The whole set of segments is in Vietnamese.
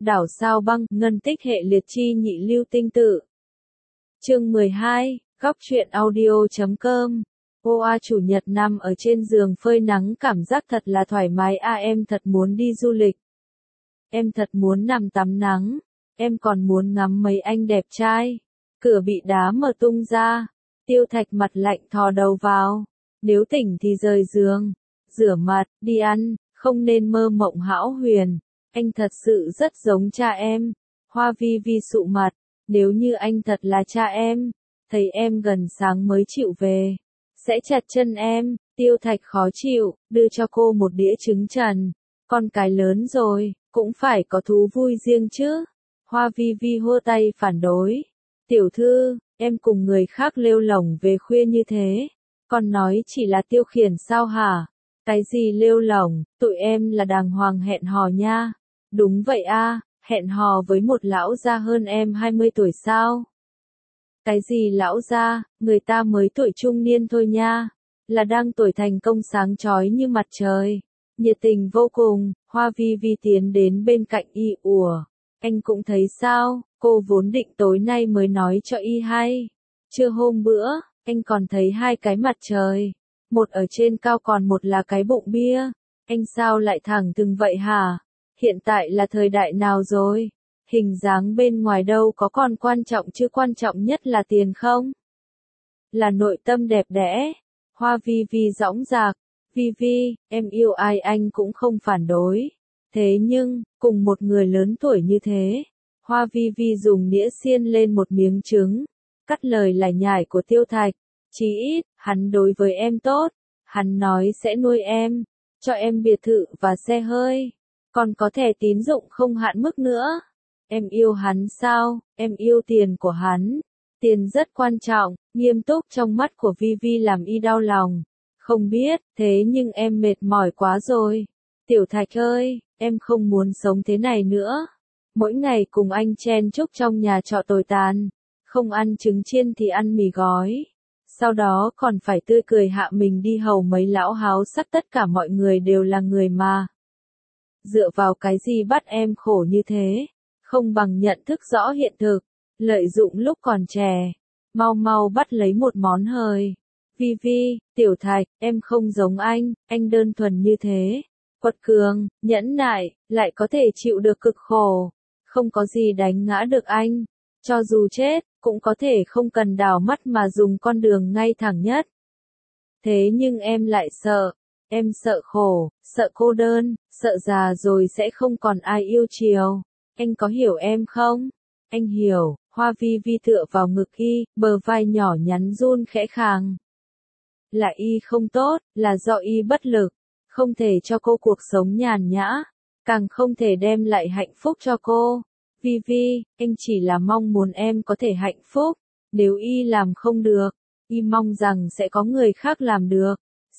Đảo sao băng, ngân tích hệ liệt chi nhị lưu tinh tự. Chương 12, góc truyện audio.com. Oa chủ nhật nằm ở trên giường phơi nắng cảm giác thật là thoải mái em thật muốn đi du lịch. Em thật muốn nằm tắm nắng. Em còn muốn ngắm mấy anh đẹp trai. Cửa bị đá mở tung ra. Tiêu Thạch mặt lạnh thò đầu vào. Nếu tỉnh thì rời giường. Rửa mặt, đi ăn, không nên mơ mộng hão huyền. Anh thật sự rất giống cha em. Hoa Vi Vi sụ mặt. Nếu như anh thật là cha em, thấy em gần sáng mới chịu về, sẽ chặt chân em. Tiêu Thạch khó chịu, đưa cho cô một đĩa trứng trần. Con cái lớn rồi, cũng phải có thú vui riêng chứ. Hoa Vi Vi hô tay phản đối. Tiểu thư, em cùng người khác lêu lổng về khuya như thế. Con nói chỉ là tiêu khiển sao hả? Cái gì lêu lổng, tụi em là đàng hoàng hẹn hò nha. Đúng vậy hẹn hò với một lão gia hơn em 20 tuổi sao? Cái gì lão gia, người ta mới tuổi trung niên thôi nha. Là đang tuổi thành công sáng chói như mặt trời. Nhiệt tình vô cùng, Hoa Vi Vi tiến đến bên cạnh y ủa. Anh cũng thấy sao, cô vốn định tối nay mới nói cho y hay. Chưa hôm bữa, anh còn thấy hai cái mặt trời. Một ở trên cao còn một là cái bụng bia. Anh sao lại thẳng thừng vậy hả? Hiện tại là thời đại nào rồi? Hình dáng bên ngoài đâu có còn quan trọng chứ, quan trọng nhất là tiền không? Là nội tâm đẹp đẽ. Hoa Vi Vi dõng dạc. Vi Vi, em yêu ai anh cũng không phản đối. Thế nhưng, cùng một người lớn tuổi như thế. Hoa Vi Vi dùng đĩa xiên lên một miếng trứng. Cắt lời lải nhải của Tiêu Thạch. Chí ít, hắn đối với em tốt. Hắn nói sẽ nuôi em. Cho em biệt thự và xe hơi. Còn có thẻ tín dụng không hạn mức nữa. Em yêu hắn sao? Em yêu tiền của hắn. Tiền rất quan trọng, nghiêm túc trong mắt của Vi Vi làm y đau lòng. Không biết, thế nhưng em mệt mỏi quá rồi. Tiểu Thạch ơi, em không muốn sống thế này nữa. Mỗi ngày cùng anh chen chúc trong nhà trọ tồi tàn. Không ăn trứng chiên thì ăn mì gói. Sau đó còn phải tươi cười hạ mình đi hầu mấy lão háo sắc, tất cả mọi người đều là người mà. Dựa vào cái gì bắt em khổ như thế? Không bằng nhận thức rõ hiện thực, lợi dụng lúc còn trẻ. Mau mau bắt lấy một món hời. Vi Vi, Tiểu Thạch, em không giống anh đơn thuần như thế. Quật cường, nhẫn nại, lại có thể chịu được cực khổ. Không có gì đánh ngã được anh. Cho dù chết, cũng có thể không cần đảo mắt mà dùng con đường ngay thẳng nhất. Thế nhưng em lại sợ. Em sợ khổ, sợ cô đơn, sợ già rồi sẽ không còn ai yêu chiều. Anh có hiểu em không? Anh hiểu. Hoa Vi Vi tựa vào ngực y, bờ vai nhỏ nhắn run khẽ khàng. Là y không tốt, là do y bất lực. Không thể cho cô cuộc sống nhàn nhã. Càng không thể đem lại hạnh phúc cho cô. Vi Vi, anh chỉ là mong muốn em có thể hạnh phúc. Nếu y làm không được, y mong rằng sẽ có người khác làm được.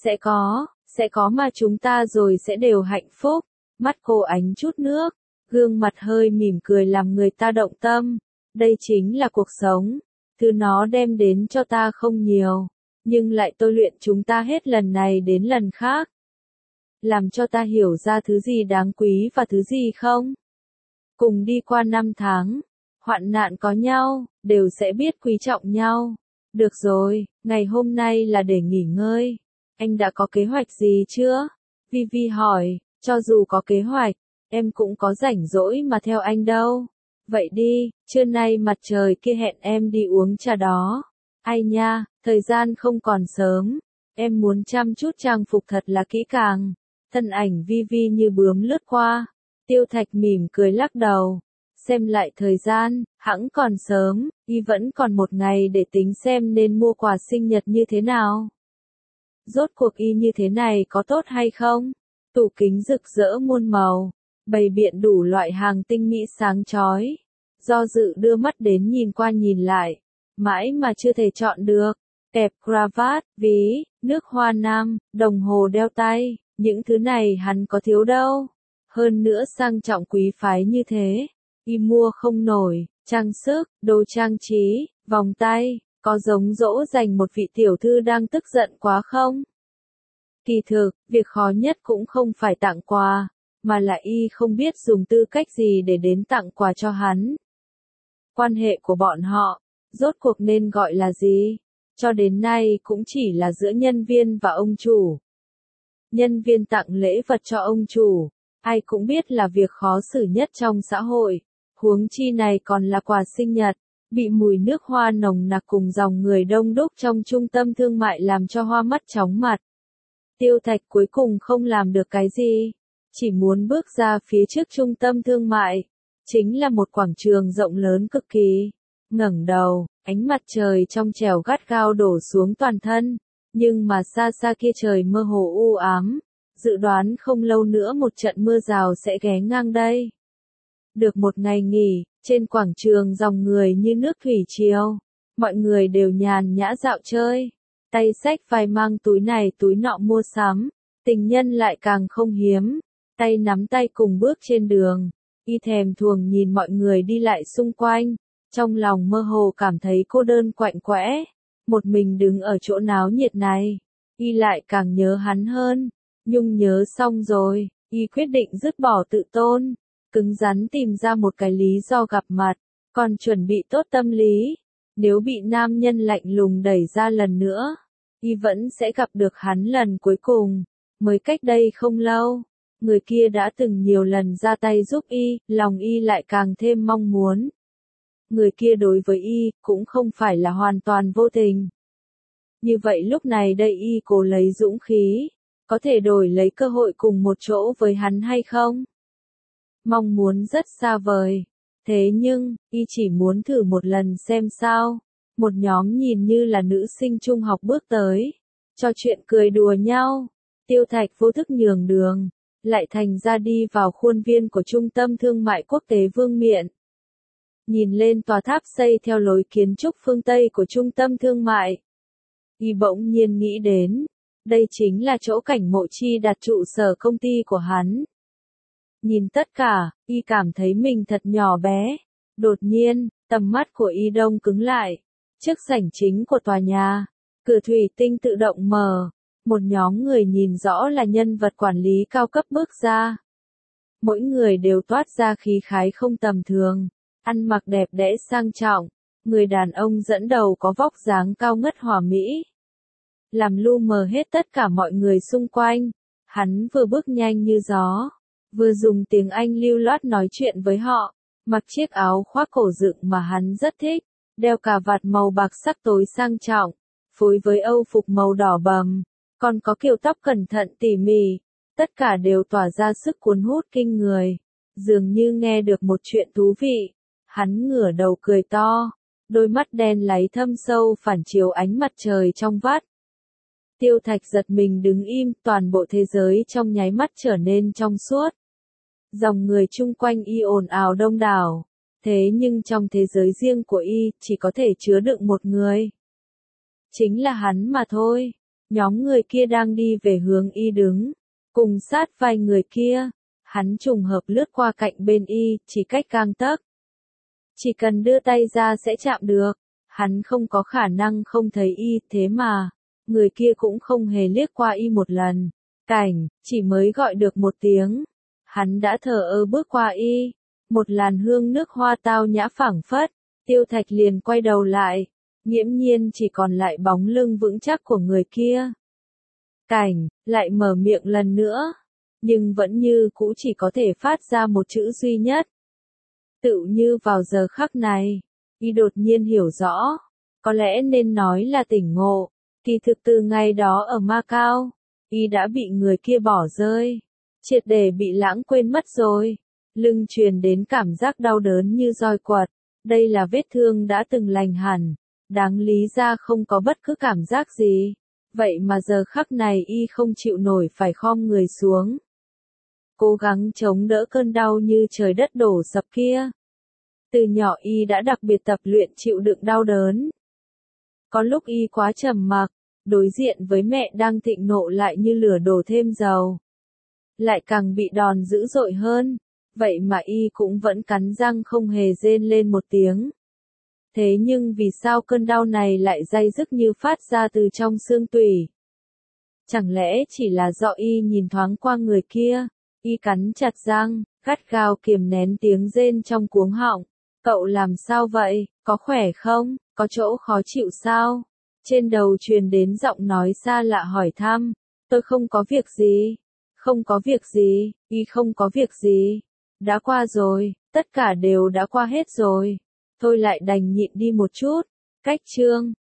Sẽ có mà chúng ta rồi sẽ đều hạnh phúc. Mắt cô ánh chút nước, gương mặt hơi mỉm cười làm người ta động tâm. Đây chính là cuộc sống. Thứ nó đem đến cho ta không nhiều, nhưng lại tôi luyện chúng ta hết lần này đến lần khác. Làm cho ta hiểu ra thứ gì đáng quý và thứ gì không. Cùng đi qua năm tháng, hoạn nạn có nhau, đều sẽ biết quý trọng nhau. Được rồi, ngày hôm nay là để nghỉ ngơi. Anh đã có kế hoạch gì chưa? Vi Vi hỏi, cho dù có kế hoạch, em cũng có rảnh rỗi mà theo anh đâu. Vậy đi, trưa nay mặt trời kia hẹn em đi uống trà đó. Ai nha, thời gian không còn sớm. Em muốn chăm chút trang phục thật là kỹ càng. Thân ảnh Vi Vi như bướm lướt qua. Tiêu Thạch mỉm cười lắc đầu. Xem lại thời gian, hẵng còn sớm, y vẫn còn một ngày để tính xem nên mua quà sinh nhật như thế nào. Rốt cuộc y như thế này có tốt hay không? Tủ kính rực rỡ muôn màu, bày biện đủ loại hàng tinh mỹ sáng chói. Do dự đưa mắt đến nhìn qua nhìn lại, mãi mà chưa thể chọn được. Kẹp cravat, ví, nước hoa nam, đồng hồ đeo tay, những thứ này hắn có thiếu đâu. Hơn nữa sang trọng quý phái như thế, y mua không nổi. Trang sức, đồ trang trí, vòng tay, có giống dỗ dành một vị tiểu thư đang tức giận quá không? Kỳ thực, việc khó nhất cũng không phải tặng quà, mà là y không biết dùng tư cách gì để đến tặng quà cho hắn. Quan hệ của bọn họ, rốt cuộc nên gọi là gì? Cho đến nay cũng chỉ là giữa nhân viên và ông chủ. Nhân viên tặng lễ vật cho ông chủ, ai cũng biết là việc khó xử nhất trong xã hội, huống chi này còn là quà sinh nhật, bị mùi nước hoa nồng nặc cùng dòng người đông đúc trong trung tâm thương mại làm cho hoa mắt chóng mặt. Tiêu Thạch cuối cùng không làm được cái gì, chỉ muốn bước ra phía trước trung tâm thương mại, chính là một quảng trường rộng lớn cực kỳ. Ngẩng đầu, ánh mặt trời trong trẻo gắt gao đổ xuống toàn thân, nhưng mà xa xa kia trời mơ hồ u ám, dự đoán không lâu nữa một trận mưa rào sẽ ghé ngang đây. Được một ngày nghỉ, trên quảng trường dòng người như nước thủy triều, mọi người đều nhàn nhã dạo chơi, tay xách vai mang túi này túi nọ mua sắm, tình nhân lại càng không hiếm, tay nắm tay cùng bước trên đường, y thèm thuồng nhìn mọi người đi lại xung quanh, trong lòng mơ hồ cảm thấy cô đơn quạnh quẽ, một mình đứng ở chỗ náo nhiệt này, y lại càng nhớ hắn hơn, nhung nhớ xong rồi, y quyết định dứt bỏ tự tôn, cứng rắn tìm ra một cái lý do gặp mặt, còn chuẩn bị tốt tâm lý, nếu bị nam nhân lạnh lùng đẩy ra lần nữa, y vẫn sẽ gặp được hắn lần cuối cùng. Mới cách đây không lâu, người kia đã từng nhiều lần ra tay giúp y, lòng y lại càng thêm mong muốn. Người kia đối với y, cũng không phải là hoàn toàn vô tình. Như vậy lúc này đây y cố lấy dũng khí, có thể đổi lấy cơ hội cùng một chỗ với hắn hay không? Mong muốn rất xa vời, thế nhưng, y chỉ muốn thử một lần xem sao. Một nhóm nhìn như là nữ sinh trung học bước tới, trò chuyện cười đùa nhau, Tiêu Thạch vô thức nhường đường, lại thành ra đi vào khuôn viên của Trung tâm Thương mại Quốc tế Vương Miện. Nhìn lên tòa tháp xây theo lối kiến trúc phương Tây của Trung tâm Thương mại, y bỗng nhiên nghĩ đến, đây chính là chỗ Cảnh Mộ Chi đặt trụ sở công ty của hắn. Nhìn tất cả, y cảm thấy mình thật nhỏ bé. Đột nhiên, tầm mắt của y đông cứng lại. Trước sảnh chính của tòa nhà, cửa thủy tinh tự động mở. Một nhóm người nhìn rõ là nhân vật quản lý cao cấp bước ra. Mỗi người đều toát ra khí khái không tầm thường, ăn mặc đẹp đẽ sang trọng. Người đàn ông dẫn đầu có vóc dáng cao ngất hòa mỹ, làm lu mờ hết tất cả mọi người xung quanh. Hắn vừa bước nhanh như gió, vừa dùng tiếng Anh lưu loát nói chuyện với họ, mặc chiếc áo khoác cổ dựng mà hắn rất thích, đeo cà vạt màu bạc sắc tối sang trọng, phối với âu phục màu đỏ bầm, còn có kiểu tóc cẩn thận tỉ mỉ, tất cả đều tỏa ra sức cuốn hút kinh người, dường như nghe được một chuyện thú vị. Hắn ngửa đầu cười to, đôi mắt đen láy thâm sâu phản chiếu ánh mặt trời trong vắt. Tiêu Thạch giật mình đứng im, toàn bộ thế giới trong nháy mắt trở nên trong suốt. Dòng người chung quanh y ồn ào đông đảo, thế nhưng trong thế giới riêng của y chỉ có thể chứa đựng một người. Chính là hắn mà thôi. Nhóm người kia đang đi về hướng y đứng, cùng sát vai người kia. Hắn trùng hợp lướt qua cạnh bên y, chỉ cách gang tấc. Chỉ cần đưa tay ra sẽ chạm được. Hắn không có khả năng không thấy y, thế mà, người kia cũng không hề liếc qua y một lần. Cảnh, chỉ mới gọi được một tiếng. Hắn đã thờ ơ bước qua y. Một làn hương nước hoa tao nhã phảng phất. Tiêu Thạch liền quay đầu lại. Nghiễm nhiên chỉ còn lại bóng lưng vững chắc của người kia. Cảnh, lại mở miệng lần nữa. Nhưng vẫn như cũ chỉ có thể phát ra một chữ duy nhất. Tựu như vào giờ khắc này, y đột nhiên hiểu rõ. Có lẽ nên nói là tỉnh ngộ. Kỳ thực từ ngày đó ở Macau, y đã bị người kia bỏ rơi. Triệt để bị lãng quên mất rồi. Lưng truyền đến cảm giác đau đớn như roi quật. Đây là vết thương đã từng lành hẳn. Đáng lý ra không có bất cứ cảm giác gì. Vậy mà giờ khắc này y không chịu nổi phải khom người xuống. Cố gắng chống đỡ cơn đau như trời đất đổ sập kia. Từ nhỏ y đã đặc biệt tập luyện chịu đựng đau đớn. Có lúc y quá trầm mặc, đối diện với mẹ đang thịnh nộ lại như lửa đổ thêm dầu. Lại càng bị đòn dữ dội hơn. Vậy mà y cũng vẫn cắn răng không hề rên lên một tiếng. Thế nhưng vì sao cơn đau này lại day dứt như phát ra từ trong xương tủy? Chẳng lẽ chỉ là do y nhìn thoáng qua người kia, Y cắn chặt răng, gắt gao kiềm nén tiếng rên trong cuống họng. Cậu làm sao vậy, có khỏe không, có chỗ khó chịu sao? Trên đầu truyền đến giọng nói xa lạ hỏi thăm. Tôi không có việc gì. Không có việc gì, Y không có việc gì. Đã qua rồi, tất cả đều đã qua hết rồi. Tôi lại đành nhịn đi một chút. Cách chương